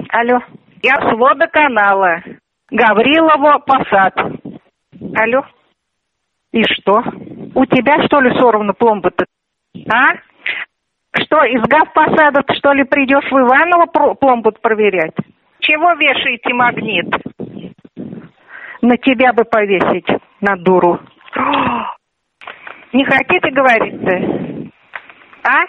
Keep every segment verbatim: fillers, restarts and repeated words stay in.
Алло. Я с водоканала. Гаврилово, Посад. Алло. И что? У тебя, что ли, сорвана пломба-то? А? Что, из Гавпосада, что ли, придешь в Иваново пломбу проверять? Чего вешаете магнит? На тебя бы повесить, на дуру. Не хотите говорить-то? А?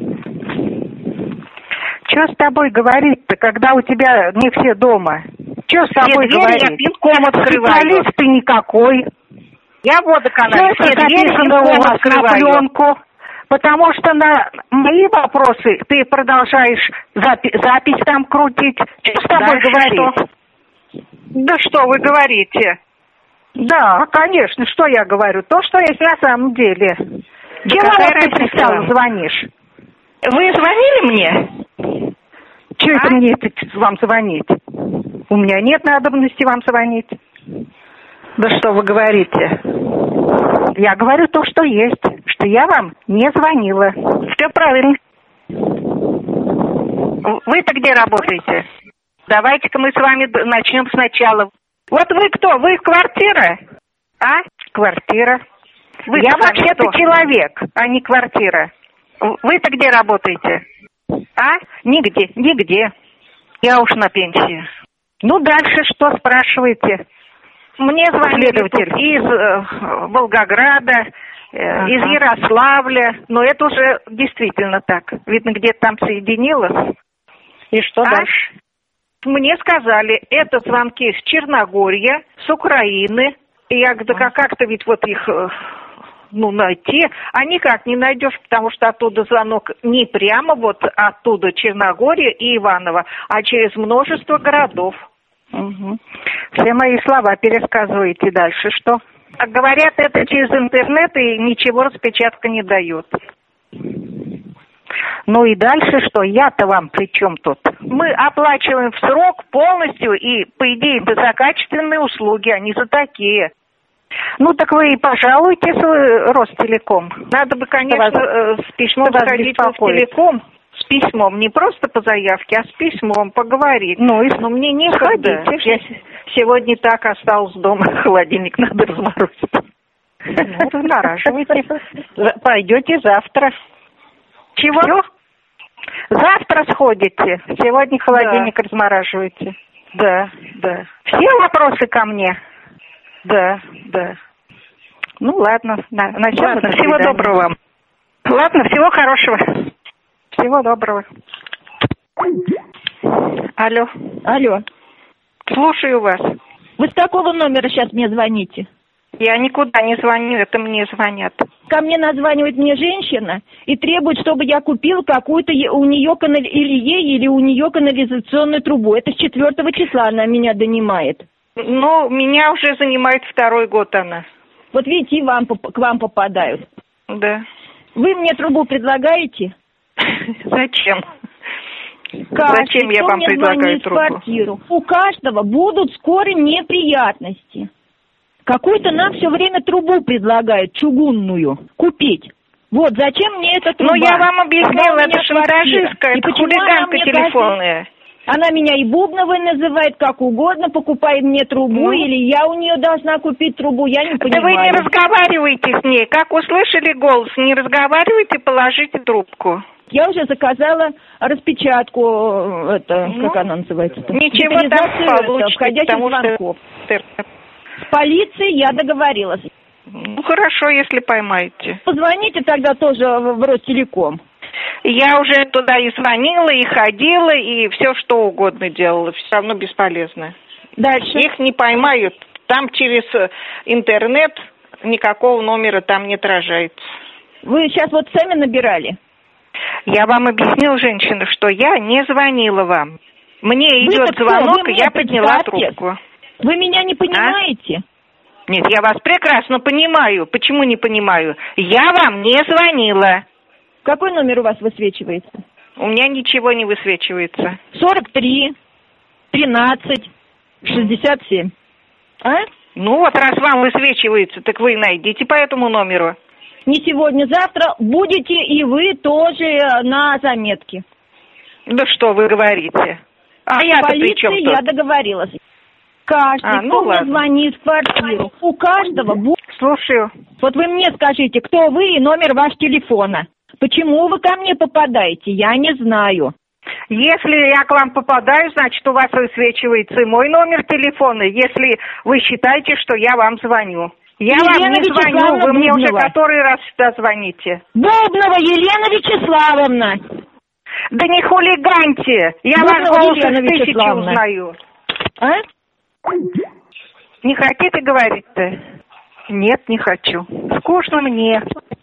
Что с тобой говорить-то, когда у тебя не все дома? Что с тобой говорить? Я пинком открываю. Специалист ты никакой. Я водоканал. Все записано у вас на пленку. Потому что на мои вопросы ты продолжаешь запи- запись там крутить. Что с тобой да, говорить? Что? Да что вы говорите? Да, конечно, что я говорю? То, что есть на самом деле. Да чего ты пристала, звонишь? Вы звонили мне? Чего а? это мне это, вам звонить? У меня нет надобности вам звонить. Да что вы говорите? Я говорю то, что есть, что я вам не звонила. Все правильно. Вы-то где работаете? Давайте-ка мы с вами начнем сначала. Вот вы кто? Вы квартира? А? Квартира. Вы я вообще-то человек, а не квартира. Вы-то где работаете? А? Нигде, нигде. Я уж на пенсии. Ну, дальше что спрашиваете? Мне звонили из э, Волгограда, э, ага. из Ярославля. Но это уже действительно так. Видно, где-то там соединилось. И что а? дальше? Мне сказали, это звонки с Черногории, с Украины. И я говорю, да как-то ведь вот их... ну, найти, а никак не найдешь, потому что оттуда звонок не прямо вот оттуда Черногория и Иваново, а через множество городов. Угу. Все мои слова пересказываете дальше, что? А говорят, это через интернет и ничего распечатка не дает. Ну и дальше что? Я-то вам при чем тут? Мы оплачиваем в срок полностью и, по идее, за качественные услуги, а не за такие. Ну, так вы и пожалуйтесь в Ростелеком. Надо бы, конечно, вас, с письмом сходить в Ростелеком. С письмом, не просто по заявке, а с письмом поговорить. Ну, и... Но мне некогда. Я сегодня так осталась дома, холодильник надо разморозить. Ну, размораживайте. Пойдете завтра. Чего? Все? Завтра сходите. Сегодня холодильник да. размораживаете. Да, да. Все вопросы ко мне? Да, да. Ну, ладно. На, на ладно, всего доброго вам. Ладно, всего хорошего. Всего доброго. Алло. Алло. Слушаю вас. Вы с какого номера сейчас мне звоните? Я никуда не звоню, это мне звонят. Ко мне названивает мне женщина и требует, чтобы я купил какую-то у нее канали... или ей, или у нее канализационную трубу. Это с четвертого числа она меня донимает. Ну, меня уже занимает второй год она. Вот видите, и вам, к вам попадают. Да. Вы мне трубу предлагаете? Зачем? Каждый, Зачем я вам предлагаю трубу? Квартиру. У каждого будут скоро неприятности. Какую-то нам все время трубу предлагают, чугунную, купить. Вот, зачем мне эта труба? Ну, я вам объяснила, это шантажистка, это хулиганка телефонная. Она меня и Бубновой называет, как угодно, покупай мне трубу, ну. или я у нее должна купить трубу, я не понимаю. Да вы не разговариваете с ней, как услышали голос, не разговаривайте, положите трубку. Я уже заказала распечатку, это, ну, как она называется-то? Ничего там получится, входящих потому звонков. Что... С полицией я договорилась. Ну, хорошо, если поймаете. Позвоните тогда тоже в Ростелеком. Я уже туда и звонила, и ходила, и все что угодно делала. Все равно бесполезно. Дальше. Их не поймают. Там через интернет никакого номера там не отражается. Вы сейчас вот сами набирали? Я вам объяснила, женщина, что я не звонила вам. Мне идет звонок, и я подняла трубку. Вы меня не понимаете? А? Нет, я вас прекрасно понимаю. Почему не понимаю? Я вам не звонила. Какой номер у вас высвечивается? У меня ничего не высвечивается. сорок три, тринадцать, шестьдесят семь. А? Ну вот, раз вам высвечивается, так вы найдите по этому номеру. Не сегодня, завтра будете и вы тоже на заметке. Да что вы говорите? А я-то при чем тут? Я договорилась. Каждый, а, ну кто мне звонит в квартиру, у каждого будет... Слушаю. Вот вы мне скажите, кто вы и номер вашего телефона. Почему вы ко мне попадаете, я не знаю. Если я к вам попадаю, значит, у вас высвечивается и мой номер телефона, если вы считаете, что я вам звоню. Я Елена вам не звоню, вы мне уже который раз сюда звоните. Бубнова Елена Вячеславовна. Да не хулиганьте, я Бубнова вас голос из тысячи узнаю. А? Не хотите говорить-то? Нет, не хочу. Скучно мне.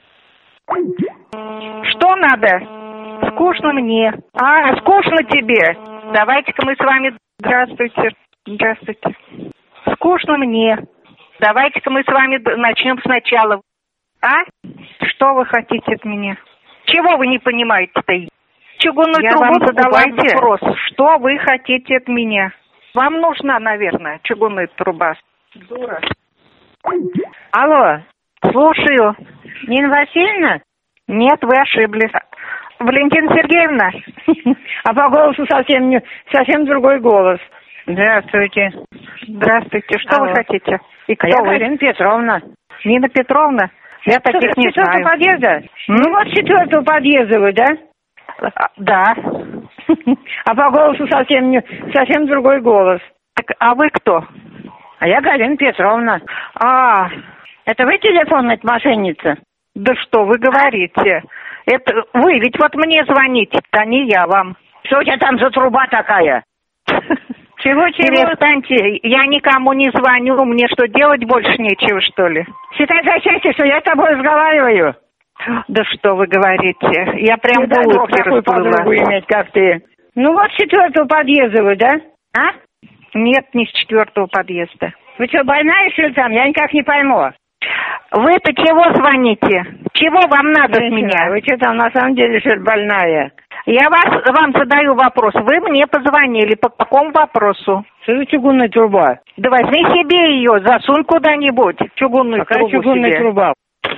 Что надо? Скучно мне. А, скучно тебе. Давайте-ка мы с вами... Здравствуйте. Здравствуйте. Скучно мне. Давайте-ка мы с вами начнем сначала. А? Что вы хотите от меня? Чего вы не понимаете-то? Чугунную Я трубу вам задала вопрос. Что вы хотите от меня? Вам нужна, наверное, чугунная труба. Дура. Алло. Слушаю. Нина Васильевна? Нет, вы ошиблись. Валентина Сергеевна? А по голосу совсем не, совсем другой голос. Здравствуйте. Здравствуйте. Что Алло. Вы хотите? И кто а вы? Нина Петровна. Нина Петровна? Я таких Что, не знаю. Подъезда? М? Ну вот с четвертого подъезда вы, да? А, да. А по голосу совсем не, совсем другой голос. Так, а вы кто? А я Галина Петровна. А, это вы телефонная мошенница? Да что вы говорите? А? Это вы ведь вот мне звоните, а не я вам. Что у тебя там за труба такая? Чего, чего? Перестаньте, я никому не звоню, мне что, делать больше нечего, что ли? Считай за счастье, что я с тобой разговариваю. Да что вы говорите, я прям в улыбке такую подругу иметь, как ты. Ну вот с четвертого подъезда вы, да? А? Нет, не с четвертого подъезда. Вы что, больная, что ли, там? Я никак не пойму. Вы-то чего звоните? Чего вам надо от меня? Вы что там, на самом деле, что ли, больная? Я вас, вам задаю вопрос. Вы мне позвонили. По какому вопросу? Что за чугунная труба? Да возьми себе ее, засунь куда-нибудь. Чугунную Какая трубу чугунная себе. труба?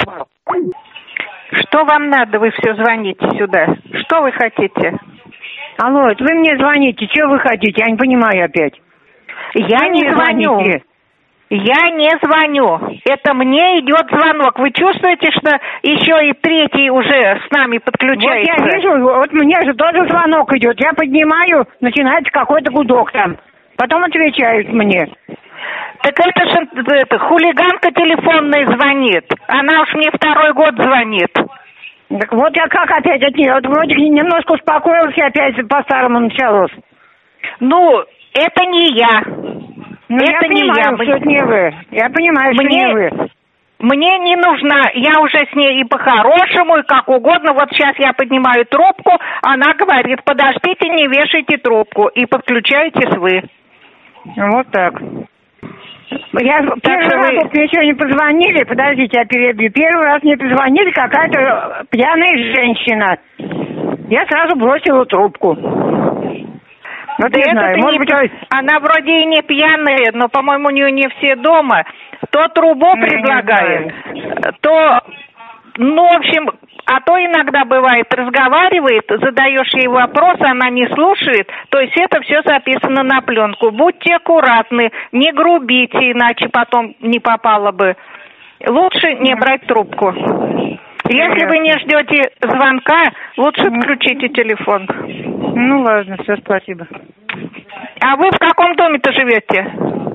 Что вам надо? Вы все звоните сюда. Что вы хотите? Алло, это вы мне звоните. Что вы хотите? Я не понимаю опять. Я вы не звоню. Звоните. Я не звоню. Это мне идет звонок. Вы чувствуете, что еще и третий уже с нами подключается? Вот я вижу, вот мне же тоже звонок идет. Я поднимаю, начинается какой-то гудок там. Потом отвечают мне. Так это же это, хулиганка телефонная звонит. Она уж мне второй год звонит. Так вот я как опять от нее? Вот вроде немножко успокоилась и опять по-старому началось. Ну, это не я. Ну, это я не понимаю, я. что это не вы. Я понимаю, что мне, не вы. Мне не нужна. Я уже с ней и по-хорошему, и как угодно. Вот сейчас я поднимаю трубку, она говорит, подождите, не вешайте трубку. И подключаетесь вы. Вот так. Я так первый раз вы... мне сегодня позвонили, подождите, я перебью. Первый раз мне позвонили какая-то пьяная женщина. Я сразу бросила трубку. Вот да я знаю, может не... быть, она вроде и не пьяная, но, по-моему, у нее не все дома. То трубу ну, предлагает, то, ну, в общем, а то иногда бывает, разговаривает, задаешь ей вопрос, она не слушает, то есть это все записано на пленку. Будьте аккуратны, не грубите, иначе потом не попало бы. Лучше не брать трубку. Если вы не ждете звонка, лучше включите телефон. Ну ладно, все, спасибо. А вы в каком доме-то живете?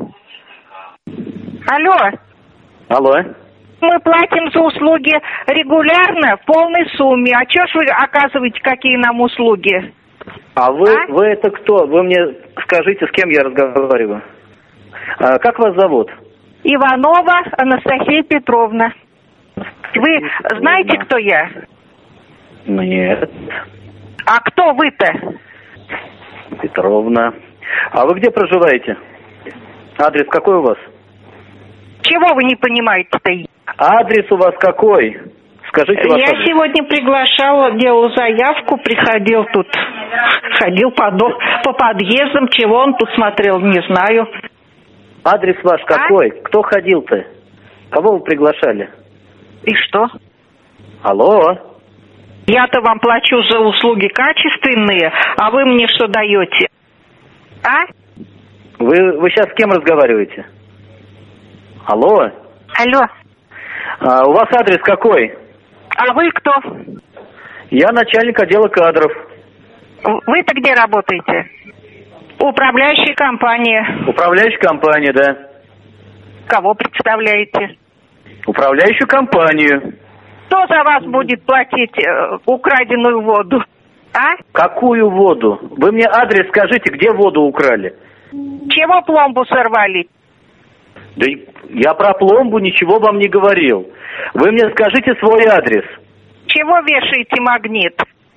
Алло. Алло. Мы платим за услуги регулярно в полной сумме. А чё ж вы оказываете какие нам услуги? А вы, а? вы это кто? Вы мне скажите, с кем я разговариваю. А, как вас зовут? Иванова Анастасия Петровна. Вы знаете, кто я? Нет. А кто вы-то? Петровна. А вы где проживаете? Адрес какой у вас? Чего вы не понимаете-то? Адрес у вас какой? Скажите ваш Я адрес. сегодня приглашала, делал заявку, приходил тут, ходил по, до, по подъездам, чего он тут смотрел, не знаю. Адрес ваш какой? А? Кто ходил-то? Кого вы приглашали? И что? Алло? Я-то вам плачу за услуги качественные, а вы мне что даете? А? Вы, вы сейчас с кем разговариваете? Алло? Алло. А, у вас адрес какой? А вы кто? Я начальник отдела кадров. Вы-то где работаете? Управляющая компания. Управляющая компания, да. Кого представляете? Управляющую компанию. Кто за вас будет платить э, украденную воду? А? Какую воду? Вы мне адрес скажите, где воду украли? Чего пломбу сорвали? Да я про пломбу ничего вам не говорил. Вы мне скажите свой адрес. Чего вешаете магнит?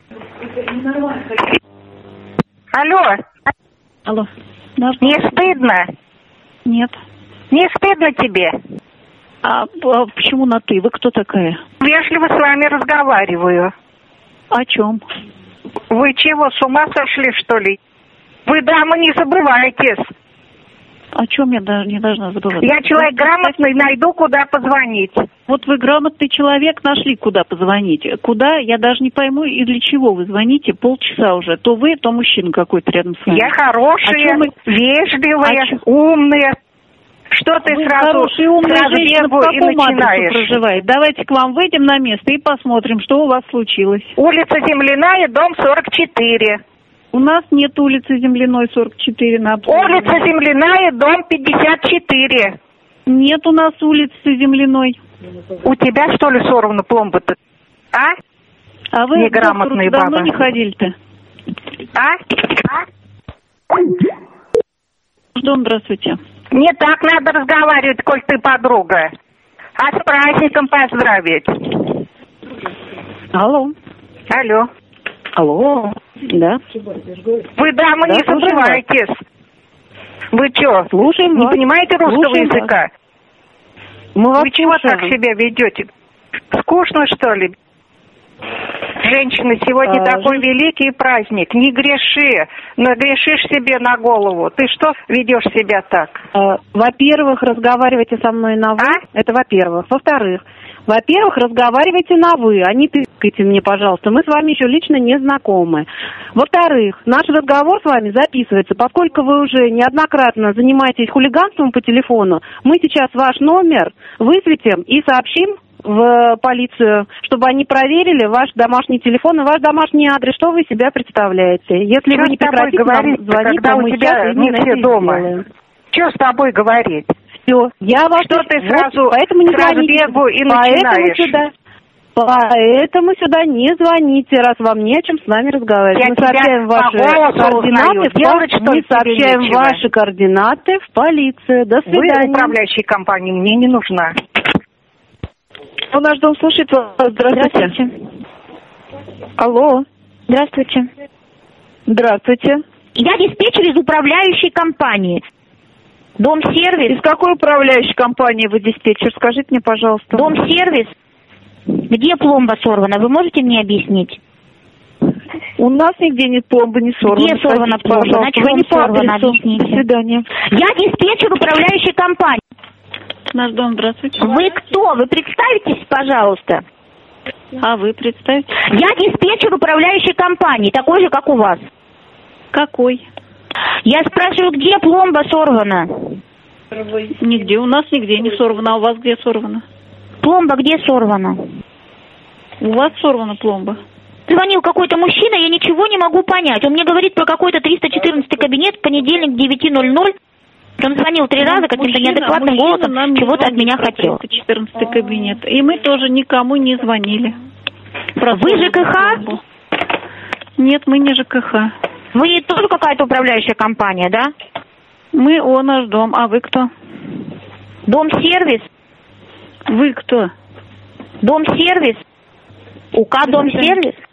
Алло. Алло. Не стыдно? Нет. Не стыдно тебе? А, а почему на «ты»? Вы кто такая? Вежливо с вами разговариваю. О чем? Вы чего, с ума сошли, что ли? Вы, дама, не забывайтесь. О чем я даже не должна забывать? Я человек грамотный, найду, куда позвонить. Вот вы грамотный человек, нашли, куда позвонить. Куда, я даже не пойму, и для чего вы звоните полчаса уже. То вы, то мужчина какой-то рядом с вами. Я хорошая, мы... вежливая, умная. Что ты вы сразу, хорошая, умная сразу женщина, бегу в и каком начинаешь? адресу проживает? Давайте к вам выйдем на место и посмотрим, что у вас случилось. Улица Земляная, дом сорок четыре. У нас нет улицы Земляной, сорок четыре на обслуживании. Улица Земляная, дом пятьдесят четыре. Нет у нас улицы Земляной. У тебя, что ли, сорвана пломба-то? А? А вы неграмотные бабы. Давно не ходили-то? А? А? Ждем, здравствуйте. Не так надо разговаривать, коль ты подруга. А с праздником поздравить. Алло. Алло. Алло. Да. Вы, дама, да, не забывайтесь. Вы что, слушаем не вас. понимаете русского Слушаем языка? Мы вас Вы чего слушаем. так себя ведете? Скучно, что ли? Женщина, сегодня а, такой жен... великий праздник. Не греши. Нагрешишь себе на голову. Ты что ведешь себя так? А, во-первых, разговаривайте со мной на «вы». А? Это во-первых. Во-вторых, во-первых, разговаривайте на «вы», а не тыкайте мне, пожалуйста. Мы с вами еще лично не знакомы. Во-вторых, наш разговор с вами записывается. Поскольку вы уже неоднократно занимаетесь хулиганством по телефону, мы сейчас ваш номер высветим и сообщим в полицию, чтобы они проверили ваш домашний телефон и ваш домашний адрес, что вы себя представляете. Если что вы не прекратите говорить, нам звонить, когда то у мы тебя сейчас не все дома? сделаем. Что с тобой говорить? Все, я вас... Что ты вот, сразу, поэтому не сразу звоните. бегу и Поэтому начинаешь? сюда, поэтому сюда не звоните, раз вам не о чем с нами разговаривать. Я мы сообщаем ваши координаты, Делать, что мы сообщаем нечего. ваши координаты в полицию. До свидания. Вы управляющей компании мне не нужна. У наш дом слушает вас. Здравствуйте. Здравствуйте. Алло. Здравствуйте. Здравствуйте. Я диспетчер из управляющей компании. Дом-сервис. Из какой управляющей компании вы диспетчер? Скажите мне, пожалуйста. Дом-сервис. Где пломба сорвана? Вы можете мне объяснить? У нас нигде нет пломбы, не сорвана. Где сорвана пломба? На чем сорвана? Объясните. До свидания. Я диспетчер управляющей компании. Наш дом, здравствуйте. Вы кто? Вы представитесь, пожалуйста. А вы представьте? Я диспетчер управляющей компании, такой же, как у вас. Какой? Я спрашиваю, где пломба сорвана? Нигде. У нас нигде не сорвана. А у вас где сорвана? Пломба где сорвана? У вас сорвана пломба. Звонил какой-то мужчина, я ничего не могу понять. Он мне говорит про какой-то триста четырнадцатый кабинет в понедельник к девяти ноль ноль. Он звонил три раза каким-то неадекватным голосом, чего-то от меня хотел. триста четырнадцатый кабинет. И мы тоже никому не звонили. Вы ЖКХ? Нет, мы не ЖКХ. Вы тоже какая-то управляющая компания, да? Мы О, наш дом. А вы кто? Дом-сервис? Вы кто? Дом-сервис? УК Дом-сервис?